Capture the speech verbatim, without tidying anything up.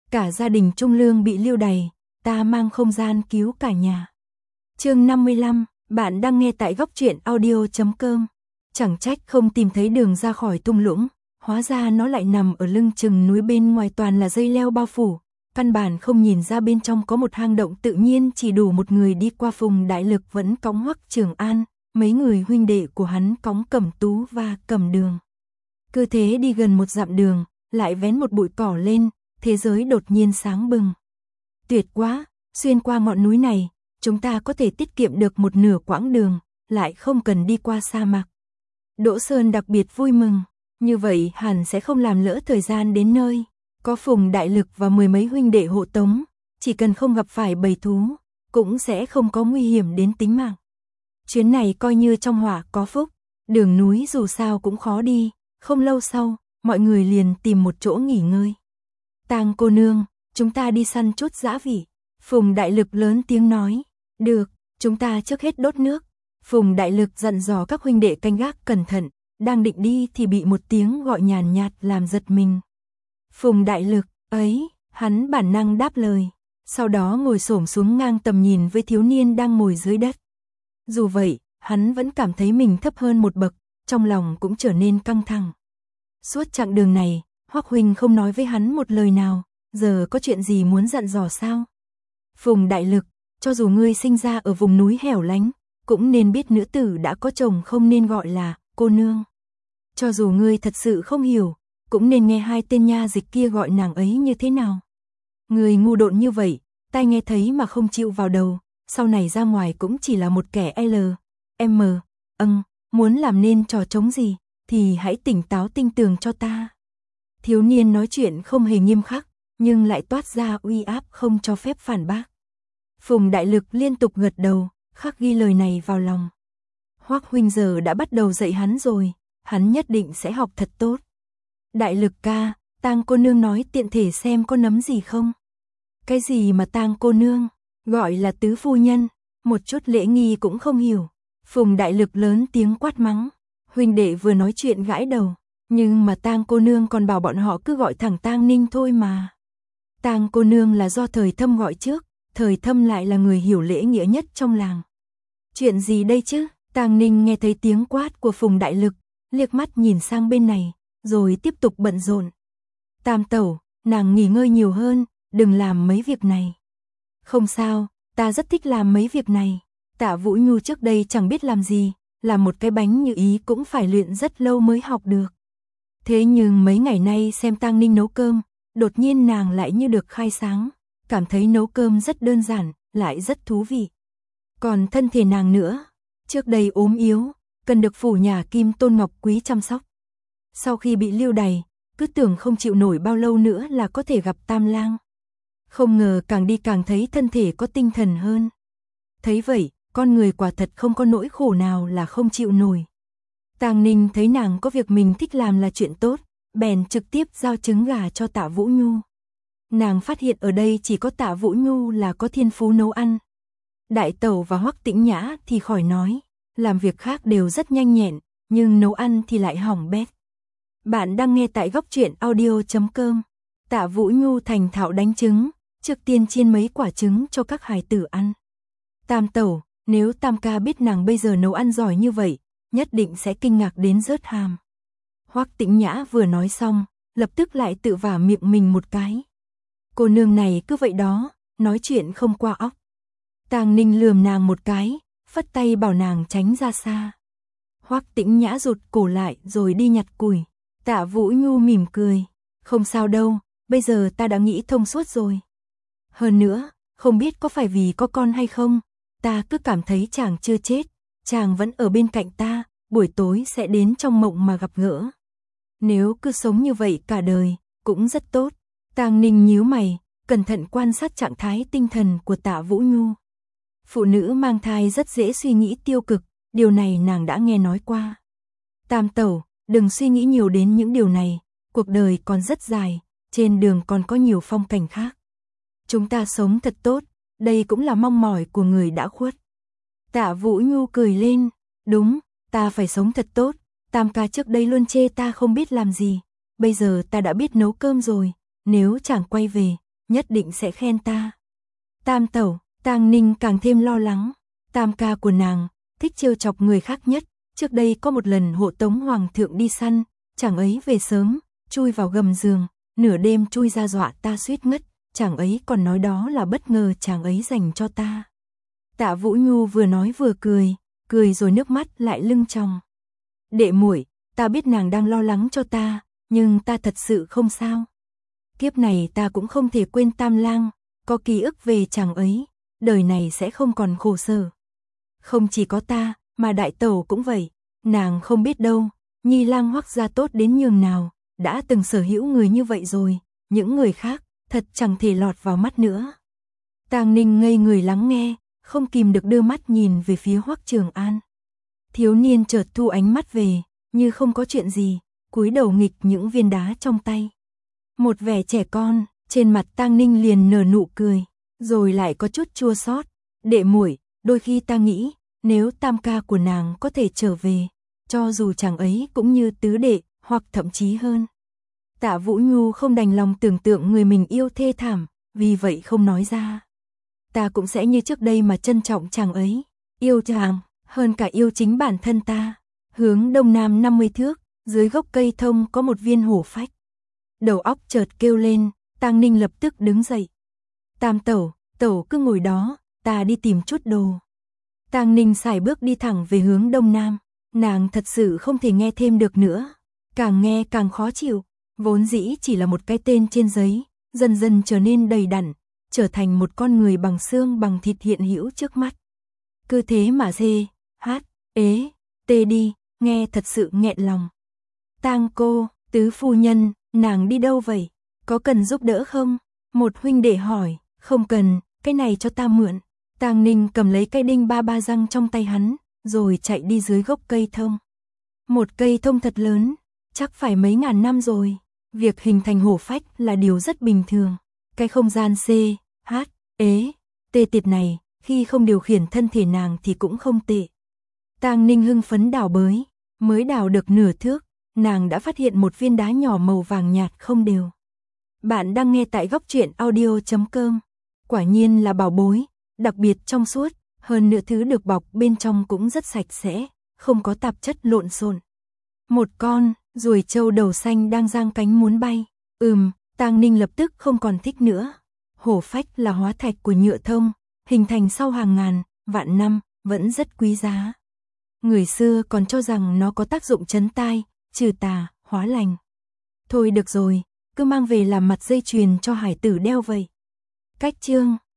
cả gia đình Trung Lương bị lưu đày, ta mang không gian cứu cả nhà. Chương năm mươi lăm, bạn đang nghe tại góc truyện audio chấm com. Chẳng trách không tìm thấy đường ra khỏi thung lũng, hóa ra nó lại nằm ở lưng chừng núi, bên ngoài toàn là dây leo bao phủ, căn bản không nhìn ra bên trong có một hang động tự nhiên chỉ đủ một người đi qua. Phùng Đại Lực vẫn cõng Hoắc Trường An, mấy người huynh đệ của hắn cõng Cẩm Tú và Cẩm Đường. Cứ thế đi gần một dặm đường, lại vén một bụi cỏ lên, thế giới đột nhiên sáng bừng. Tuyệt quá, xuyên qua ngọn núi này, chúng ta có thể tiết kiệm được một nửa quãng đường, lại không cần đi qua sa mạc. Đỗ Sơn đặc biệt vui mừng, như vậy hẳn sẽ không làm lỡ thời gian đến nơi. Có Phùng Đại Lực và mười mấy huynh đệ hộ tống, chỉ cần không gặp phải bầy thú, cũng sẽ không có nguy hiểm đến tính mạng. Chuyến này coi như trong họa có phúc, đường núi dù sao cũng khó đi, không lâu sau, mọi người liền tìm một chỗ nghỉ ngơi. Tang cô nương, chúng ta đi săn chút dã vị. Phùng Đại Lực lớn tiếng nói, được, chúng ta trước hết đốt nước. Phùng Đại Lực dặn dò các huynh đệ canh gác cẩn thận, đang định đi thì bị một tiếng gọi nhàn nhạt làm giật mình. Phùng Đại Lực, ấy, hắn bản năng đáp lời, sau đó ngồi xổm xuống ngang tầm nhìn với thiếu niên đang ngồi dưới đất. Dù vậy, hắn vẫn cảm thấy mình thấp hơn một bậc, trong lòng cũng trở nên căng thẳng. Suốt chặng đường này, Hoắc huynh không nói với hắn một lời nào, giờ có chuyện gì muốn dặn dò sao? Phùng Đại Lực, cho dù ngươi sinh ra ở vùng núi hẻo lánh, cũng nên biết nữ tử đã có chồng không nên gọi là cô nương. Cho dù ngươi thật sự không hiểu, cũng nên nghe hai tên nha dịch kia gọi nàng ấy như thế nào. Ngươi ngu độn như vậy, tai nghe thấy mà không chịu vào đầu, sau này ra ngoài cũng chỉ là một kẻ L, M, âng, muốn làm nên trò trống gì, thì hãy tỉnh táo tinh tường cho ta. Thiếu niên nói chuyện không hề nghiêm khắc, nhưng lại toát ra uy áp không cho phép phản bác. Phùng Đại Lực liên tục gật đầu, khắc ghi lời này vào lòng. Hoắc huynh giờ đã bắt đầu dạy hắn rồi, hắn nhất định sẽ học thật tốt. Đại Lực ca, Tang cô nương nói tiện thể xem có nấm gì không? Cái gì mà Tang cô nương, gọi là tứ phu nhân, một chút lễ nghi cũng không hiểu. Phùng Đại Lực lớn tiếng quát mắng, huynh đệ vừa nói chuyện gãi đầu, nhưng mà Tang cô nương còn bảo bọn họ cứ gọi thẳng Tang Ninh thôi mà. Tang cô nương là do Thời Thâm gọi trước, Thời Thâm lại là người hiểu lễ nghĩa nhất trong làng. Chuyện gì đây chứ? Tang Ninh nghe thấy tiếng quát của Phùng Đại Lực, liếc mắt nhìn sang bên này, rồi tiếp tục bận rộn. Tam tẩu, nàng nghỉ ngơi nhiều hơn, đừng làm mấy việc này. Không sao, ta rất thích làm mấy việc này. Tạ Vũ Nhu trước đây chẳng biết làm gì, làm một cái bánh như ý cũng phải luyện rất lâu mới học được. Thế nhưng mấy ngày nay xem Tang Ninh nấu cơm, đột nhiên nàng lại như được khai sáng, cảm thấy nấu cơm rất đơn giản, lại rất thú vị. Còn thân thể nàng nữa, trước đây ốm yếu, cần được phủ nhà Kim Tôn Ngọc Quý chăm sóc. Sau khi bị lưu đày, cứ tưởng không chịu nổi bao lâu nữa là có thể gặp Tam Lang. Không ngờ càng đi càng thấy thân thể có tinh thần hơn. Thấy vậy, con người quả thật không có nỗi khổ nào là không chịu nổi. Tang Ninh thấy nàng có việc mình thích làm là chuyện tốt, bèn trực tiếp giao trứng gà cho Tạ Vũ Nhu. Nàng phát hiện ở đây chỉ có Tạ Vũ Nhu là có thiên phú nấu ăn. Đại tẩu và Hoắc Tĩnh Nhã thì khỏi nói, làm việc khác đều rất nhanh nhẹn, nhưng nấu ăn thì lại hỏng bét. Bạn đang nghe tại góc truyện audio chấm com. Tạ Vũ Nhu thành thạo đánh trứng, trước tiên chiên mấy quả trứng cho các hài tử ăn. Tam tẩu, nếu Tam ca biết nàng bây giờ nấu ăn giỏi như vậy, nhất định sẽ kinh ngạc đến rớt hàm. Hoắc Tĩnh Nhã vừa nói xong, lập tức lại tự vả miệng mình một cái. Cô nương này cứ vậy đó, nói chuyện không qua óc. Tang Ninh lườm nàng một cái, phất tay bảo nàng tránh ra xa. Hoắc Tĩnh Nhã rụt cổ lại rồi đi nhặt củi. Tạ Vũ Nhu mỉm cười, không sao đâu, bây giờ ta đã nghĩ thông suốt rồi. Hơn nữa, không biết có phải vì có con hay không, ta cứ cảm thấy chàng chưa chết, chàng vẫn ở bên cạnh ta, buổi tối sẽ đến trong mộng mà gặp gỡ. Nếu cứ sống như vậy cả đời, cũng rất tốt. Tang Ninh nhíu mày, cẩn thận quan sát trạng thái tinh thần của Tạ Vũ Nhu. Phụ nữ mang thai rất dễ suy nghĩ tiêu cực, điều này nàng đã nghe nói qua. Tam tẩu, đừng suy nghĩ nhiều đến những điều này, cuộc đời còn rất dài, trên đường còn có nhiều phong cảnh khác. Chúng ta sống thật tốt, đây cũng là mong mỏi của người đã khuất. Tạ Vũ Nhu cười lên, đúng, ta phải sống thật tốt, Tam ca trước đây luôn chê ta không biết làm gì, bây giờ ta đã biết nấu cơm rồi, nếu chàng quay về, nhất định sẽ khen ta. Tam tẩu, Tang Ninh càng thêm lo lắng. Tam ca của nàng, thích trêu chọc người khác nhất. Trước đây có một lần hộ tống hoàng thượng đi săn, chàng ấy về sớm, chui vào gầm giường, nửa đêm chui ra dọa ta suýt ngất. Chàng ấy còn nói đó là bất ngờ chàng ấy dành cho ta. Tạ Vũ Nhu vừa nói vừa cười, cười rồi nước mắt lại lưng tròng. Đệ muội, ta biết nàng đang lo lắng cho ta, nhưng ta thật sự không sao. Kiếp này ta cũng không thể quên Tam Lang, có ký ức về chàng ấy, đời này sẽ không còn khổ sở. Không chỉ có ta, mà đại tẩu cũng vậy, nàng không biết đâu, Nhi Lang Hoắc gia tốt đến nhường nào, đã từng sở hữu người như vậy rồi, những người khác, thật chẳng thể lọt vào mắt nữa. Tang Ninh ngây người lắng nghe, không kìm được đưa mắt nhìn về phía Hoắc Trường An. Thiếu niên chợt thu ánh mắt về, như không có chuyện gì, cúi đầu nghịch những viên đá trong tay. Một vẻ trẻ con, trên mặt Tang Ninh liền nở nụ cười, rồi lại có chút chua xót. Đệ muội, đôi khi ta nghĩ, nếu tam ca của nàng có thể trở về, cho dù chàng ấy cũng như tứ đệ, hoặc thậm chí hơn. Tạ Vũ Nhu không đành lòng tưởng tượng người mình yêu thê thảm, vì vậy không nói ra. Ta cũng sẽ như trước đây mà trân trọng chàng ấy, yêu chàng, hơn cả yêu chính bản thân ta. Hướng đông nam năm mươi thước, dưới gốc cây thông có một viên hổ phách. Đầu óc chợt kêu lên, Tang Ninh lập tức đứng dậy. Tam tẩu, tẩu cứ ngồi đó, ta đi tìm chút đồ. Tang Ninh sải bước đi thẳng về hướng đông nam, nàng thật sự không thể nghe thêm được nữa. Càng nghe càng khó chịu, vốn dĩ chỉ là một cái tên trên giấy, dần dần trở nên đầy đặn, trở thành một con người bằng xương bằng thịt hiện hữu trước mắt. Cứ thế mà dê, hát, ế, tê đi, nghe thật sự nghẹn lòng. Tang cô, tứ phu nhân, nàng đi đâu vậy? Có cần giúp đỡ không? Một huynh đệ hỏi, không cần, cái này cho ta mượn. Tang Ninh cầm lấy cây đinh ba ba răng trong tay hắn, rồi chạy đi dưới gốc cây thông. Một cây thông thật lớn, chắc phải mấy ngàn năm rồi. Việc hình thành hổ phách là điều rất bình thường. Cái không gian C, H, ế, tê tiệt này, khi không điều khiển thân thể nàng thì cũng không tệ. Tang Ninh hưng phấn đào bới, mới đào được nửa thước, nàng đã phát hiện một viên đá nhỏ màu vàng nhạt không đều. Bạn đang nghe tại góc truyện audio chấm com. Quả nhiên là bảo bối, đặc biệt trong suốt, hơn nữa thứ được bọc bên trong cũng rất sạch sẽ, không có tạp chất lộn xộn. Một con ruồi trâu đầu xanh đang giang cánh muốn bay. Ừm, Tang Ninh lập tức không còn thích nữa. Hổ phách là hóa thạch của nhựa thông, hình thành sau hàng ngàn, vạn năm, vẫn rất quý giá. Người xưa còn cho rằng nó có tác dụng trấn tai, trừ tà, hóa lành. Thôi được rồi, cứ mang về làm mặt dây chuyền cho hải tử đeo vậy. Cách chương